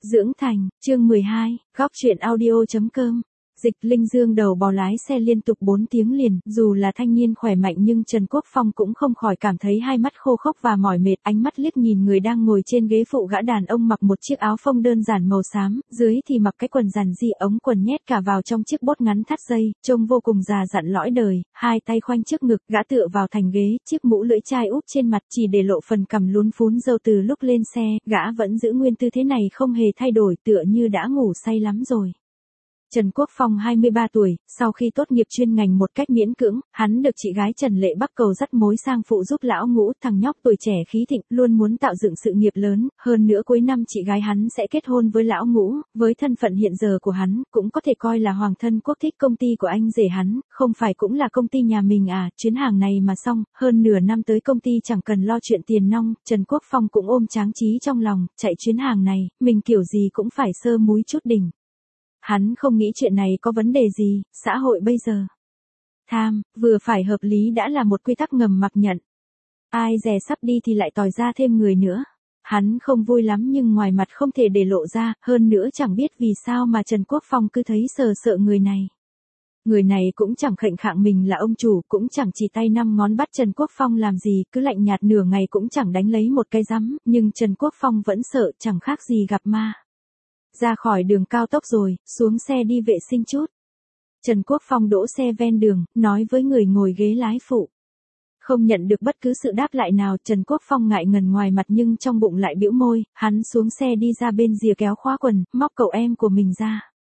Dưỡng Thành, chương 12, góc truyện audio.com. Dịch Linh Dương đầu bò lái xe liên tục 4 tiếng liền, dù là thanh niên khỏe mạnh nhưng Trần Quốc Phong cũng không khỏi cảm thấy hai mắt khô khốc và mỏi mệt, ánh mắt liếc nhìn người đang ngồi trên ghế phụ. Gã đàn ông mặc một chiếc áo phông đơn giản màu xám, dưới thì mặc cái quần giản dị, ống quần nhét cả vào trong chiếc bốt ngắn thắt dây, trông vô cùng già dặn lõi đời, hai tay khoanh trước ngực, gã tựa vào thành ghế, chiếc mũ lưỡi chai úp trên mặt chỉ để lộ phần cằm lún phún râu. Từ lúc lên xe, gã vẫn giữ nguyên tư thế này không hề thay đổi, tựa như đã ngủ say lắm rồi. Trần Quốc Phong 23 tuổi, sau khi tốt nghiệp chuyên ngành một cách miễn cưỡng, hắn được chị gái Trần Lệ Bắc cầu dắt mối sang phụ giúp lão Ngũ. Thằng nhóc tuổi trẻ khí thịnh, luôn muốn tạo dựng sự nghiệp lớn, hơn nữa cuối năm chị gái hắn sẽ kết hôn với lão Ngũ, với thân phận hiện giờ của hắn, cũng có thể coi là hoàng thân quốc thích. Công ty của anh rể hắn, không phải cũng là công ty nhà mình à? Chuyến hàng này mà xong, hơn nửa năm tới công ty chẳng cần lo chuyện tiền nong. Trần Quốc Phong cũng ôm tráng trí trong lòng, chạy chuyến hàng này, mình kiểu gì cũng phải sơ múi chút đỉnh. Hắn không nghĩ chuyện này có vấn đề gì, xã hội bây giờ. Tham, vừa phải hợp lý đã là một quy tắc ngầm mặc nhận. Ai dè sắp đi thì lại tòi ra thêm người nữa. Hắn không vui lắm nhưng ngoài mặt không thể để lộ ra, hơn nữa chẳng biết vì sao mà Trần Quốc Phong cứ thấy sợ người này. Người này cũng chẳng khệnh khạng mình là ông chủ, cũng chẳng chỉ tay 5 ngón bắt Trần Quốc Phong làm gì, cứ lạnh nhạt nửa ngày cũng chẳng đánh lấy một cái rắm, nhưng Trần Quốc Phong vẫn sợ, chẳng khác gì gặp ma. Ra khỏi đường cao tốc rồi, xuống xe đi vệ sinh chút. Trần Quốc Phong đỗ xe ven đường, nói với người ngồi ghế lái phụ. Không nhận được bất cứ sự đáp lại nào, Trần Quốc Phong ngại ngần ngoài mặt nhưng trong bụng lại bĩu môi, hắn xuống xe đi ra bên rìa kéo khóa quần, móc cậu em của mình ra.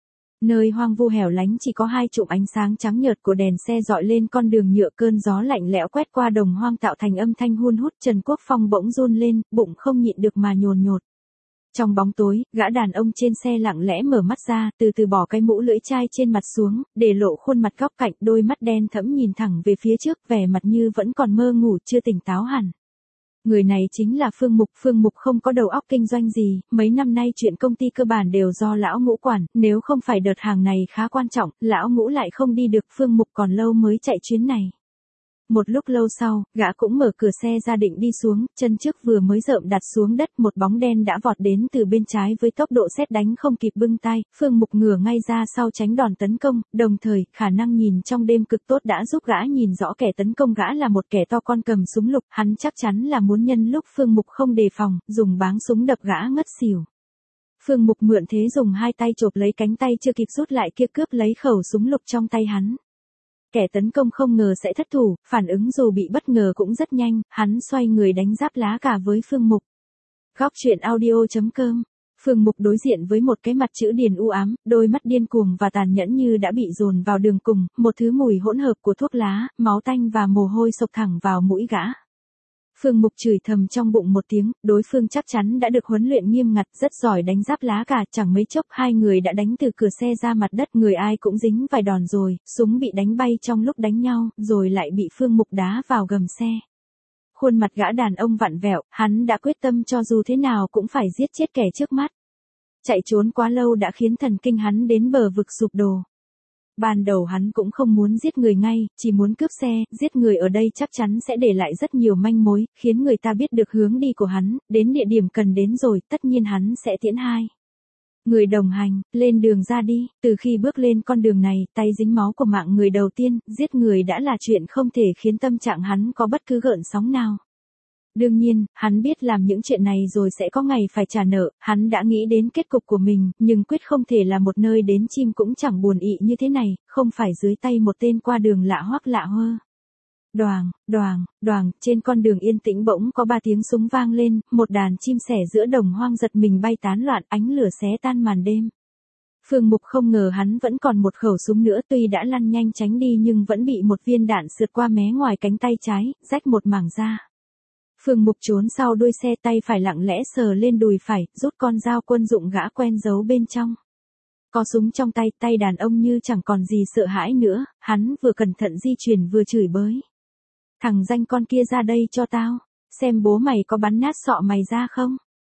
Nơi hoang vu hẻo lánh chỉ có hai chùm ánh sáng trắng nhợt của đèn xe dọi lên con đường nhựa, cơn gió lạnh lẽo quét qua đồng hoang tạo thành âm thanh hun hút. Trần Quốc Phong bỗng run lên, bụng không nhịn được mà nhồn nhột. Trong bóng tối, gã đàn ông trên xe lặng lẽ mở mắt ra, từ từ bỏ cái mũ lưỡi chai trên mặt xuống, để lộ khuôn mặt góc cạnh, đôi mắt đen thẫm nhìn thẳng về phía trước, vẻ mặt như vẫn còn mơ ngủ chưa tỉnh táo hẳn. Người này chính là Phương Mục. Phương Mục không có đầu óc kinh doanh gì, mấy năm nay chuyện công ty cơ bản đều do lão Ngũ quản, nếu không phải đợt hàng này khá quan trọng, lão Ngũ lại không đi được, Phương Mục còn lâu mới chạy chuyến này. Một lúc lâu sau, gã cũng mở cửa xe ra định đi xuống, chân trước vừa mới rợm đặt xuống đất, một bóng đen đã vọt đến từ bên trái với tốc độ sét đánh không kịp bưng tay. Phương Mục ngửa ngay ra sau tránh đòn tấn công, đồng thời, khả năng nhìn trong đêm cực tốt đã giúp gã nhìn rõ kẻ tấn công gã là một kẻ to con cầm súng lục, hắn chắc chắn là muốn nhân lúc Phương Mục không đề phòng, dùng báng súng đập gã ngất xỉu. Phương Mục mượn thế dùng hai tay chộp lấy cánh tay chưa kịp rút lại kia, cướp lấy khẩu súng lục trong tay hắn. Kẻ tấn công không ngờ sẽ thất thủ, phản ứng dù bị bất ngờ cũng rất nhanh, hắn xoay người đánh giáp lá cả với Phương Mục. Góc truyện audio.com. Phương Mục đối diện với một cái mặt chữ điền u ám, đôi mắt điên cuồng và tàn nhẫn như đã bị dồn vào đường cùng, một thứ mùi hỗn hợp của thuốc lá, máu tanh và mồ hôi xộc thẳng vào mũi gã. Phương Mục chửi thầm trong bụng một tiếng, đối phương chắc chắn đã được huấn luyện nghiêm ngặt, rất giỏi đánh giáp lá cả, chẳng mấy chốc hai người đã đánh từ cửa xe ra mặt đất, người ai cũng dính vài đòn rồi, súng bị đánh bay trong lúc đánh nhau, rồi lại bị Phương Mục đá vào gầm xe. Khuôn mặt gã đàn ông vặn vẹo, hắn đã quyết tâm cho dù thế nào cũng phải giết chết kẻ trước mắt. Chạy trốn quá lâu đã khiến thần kinh hắn đến bờ vực sụp đổ. Ban đầu hắn cũng không muốn giết người ngay, chỉ muốn cướp xe, giết người ở đây chắc chắn sẽ để lại rất nhiều manh mối, khiến người ta biết được hướng đi của hắn, đến địa điểm cần đến rồi, tất nhiên hắn sẽ tiễn hai người đồng hành, lên đường ra đi. Từ khi bước lên con đường này, tay dính máu của mạng người đầu tiên, giết người đã là chuyện không thể khiến tâm trạng hắn có bất cứ gợn sóng nào. Đương nhiên, hắn biết làm những chuyện này rồi sẽ có ngày phải trả nợ, hắn đã nghĩ đến kết cục của mình, nhưng quyết không thể là một nơi đến chim cũng chẳng buồn ị như thế này, không phải dưới tay một tên qua đường lạ hoắc lạ hơ. Đoàng, đoàng, đoàng, trên con đường yên tĩnh bỗng có 3 tiếng súng vang lên, một đàn chim sẻ giữa đồng hoang giật mình bay tán loạn, ánh lửa xé tan màn đêm. Phương Mục không ngờ hắn vẫn còn một khẩu súng nữa, tuy đã lăn nhanh tránh đi nhưng vẫn bị một viên đạn sượt qua mé ngoài cánh tay trái, rách một mảng da. Phương Mục trốn sau đuôi xe, tay phải lặng lẽ sờ lên đùi phải, rút con dao quân dụng gã quen giấu bên trong. Có súng trong tay, tay đàn ông như chẳng còn gì sợ hãi nữa, hắn vừa cẩn thận di chuyển vừa chửi bới. Thằng danh con kia ra đây cho tao, xem bố mày có bắn nát sọ mày ra không.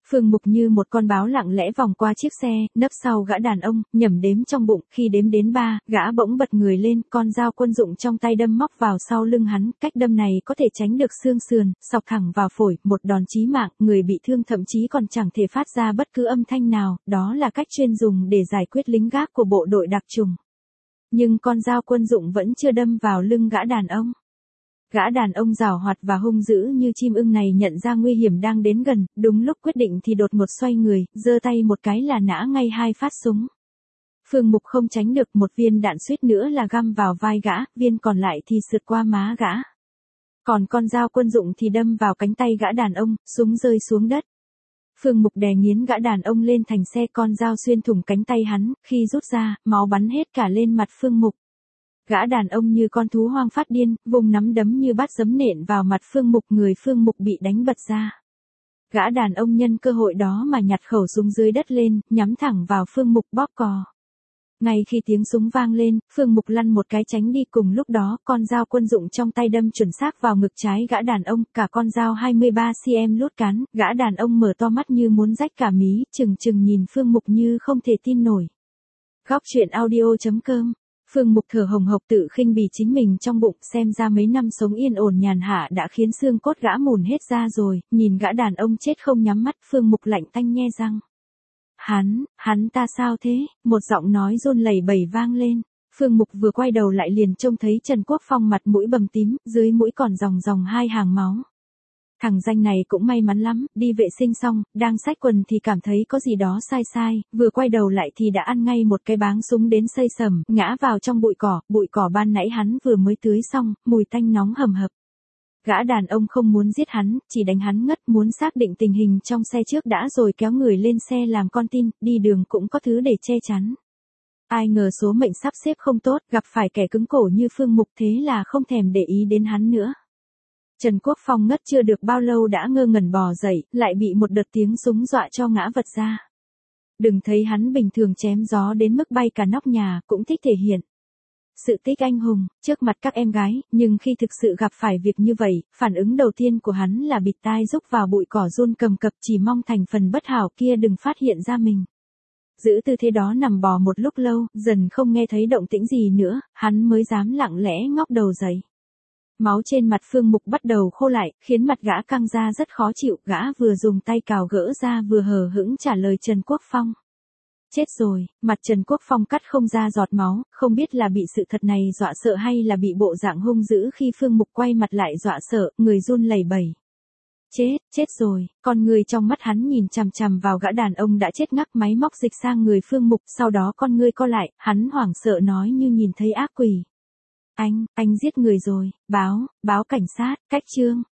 Phương Mục như một con báo lặng lẽ vòng qua chiếc xe, nấp sau gã đàn ông, nhẩm đếm trong bụng, khi đếm đến 3, gã bỗng bật người lên, con dao quân dụng trong tay đâm móc vào sau lưng hắn, cách đâm này có thể tránh được xương sườn, sọc thẳng vào phổi, một đòn chí mạng, người bị thương thậm chí còn chẳng thể phát ra bất cứ âm thanh nào, đó là cách chuyên dùng để giải quyết lính gác của bộ đội đặc trùng. Nhưng con dao quân dụng vẫn chưa đâm vào lưng gã đàn ông. Gã đàn ông giàu hoạt và hung dữ như chim ưng này nhận ra nguy hiểm đang đến gần, đúng lúc quyết định thì đột ngột xoay người, giơ tay một cái là nã ngay 2 phát súng. Phương Mục không tránh được, một viên đạn suýt nữa là găm vào vai gã, viên còn lại thì sượt qua má gã. Còn con dao quân dụng thì đâm vào cánh tay gã đàn ông, súng rơi xuống đất. Phương Mục đè nghiến gã đàn ông lên thành xe, con dao xuyên thủng cánh tay hắn, khi rút ra, máu bắn hết cả lên mặt Phương Mục. Gã đàn ông như con thú hoang phát điên, vùng nắm đấm như bát giấm nện vào mặt Phương Mục, người Phương Mục bị đánh bật ra. Gã đàn ông nhân cơ hội đó mà nhặt khẩu súng dưới đất lên, nhắm thẳng vào Phương Mục bóp cò. Ngay khi tiếng súng vang lên, Phương Mục lăn một cái tránh đi, cùng lúc đó, con dao quân dụng trong tay đâm chuẩn xác vào ngực trái gã đàn ông, cả con dao 23cm lút cán, gã đàn ông mở to mắt như muốn rách cả mí, trừng trừng nhìn Phương Mục như không thể tin nổi. Góc truyện audio.com. Phương Mục thở hồng hộc tự khinh bỉ chính mình trong bụng, xem ra mấy năm sống yên ổn nhàn hạ đã khiến xương cốt gã mùn hết ra rồi, nhìn gã đàn ông chết không nhắm mắt, Phương Mục lạnh tanh nhe răng. Hắn ta sao thế? Một giọng nói run lẩy bẩy vang lên. Phương Mục vừa quay đầu lại liền trông thấy Trần Quốc Phong mặt mũi bầm tím, dưới mũi còn ròng 2 hàng máu. Thằng danh này cũng may mắn lắm, đi vệ sinh xong, đang xách quần thì cảm thấy có gì đó sai, vừa quay đầu lại thì đã ăn ngay một cái báng súng đến xây sẩm, ngã vào trong bụi cỏ ban nãy hắn vừa mới tưới xong, mùi tanh nóng hầm hập. Gã đàn ông không muốn giết hắn, chỉ đánh hắn ngất, muốn xác định tình hình trong xe trước đã rồi kéo người lên xe làm con tin, đi đường cũng có thứ để che chắn. Ai ngờ số mệnh sắp xếp không tốt, gặp phải kẻ cứng cổ như Phương Mục, thế là không thèm để ý đến hắn nữa. Trần Quốc Phong ngất chưa được bao lâu đã ngơ ngẩn bò dậy, lại bị một đợt tiếng súng dọa cho ngã vật ra. Đừng thấy hắn bình thường chém gió đến mức bay cả nóc nhà, cũng thích thể hiện sự tích anh hùng trước mặt các em gái, nhưng khi thực sự gặp phải việc như vậy, phản ứng đầu tiên của hắn là bịt tai rúc vào bụi cỏ run cầm cập, chỉ mong thành phần bất hảo kia đừng phát hiện ra mình. Giữ tư thế đó nằm bò một lúc lâu, dần không nghe thấy động tĩnh gì nữa, hắn mới dám lặng lẽ ngóc đầu dậy. Máu trên mặt Phương Mục bắt đầu khô lại, khiến mặt gã căng ra rất khó chịu, gã vừa dùng tay cào gỡ ra vừa hờ hững trả lời Trần Quốc Phong. Chết rồi, mặt Trần Quốc Phong cắt không ra giọt máu, không biết là bị sự thật này dọa sợ hay là bị bộ dạng hung dữ khi Phương Mục quay mặt lại dọa sợ, người run lẩy bẩy. Chết rồi, con người trong mắt hắn nhìn chằm chằm vào gã đàn ông đã chết ngắc, máy móc dịch sang người Phương Mục, sau đó con ngươi co lại, hắn hoảng sợ nói như nhìn thấy ác quỷ. Anh giết người rồi, báo cảnh sát, cách chương.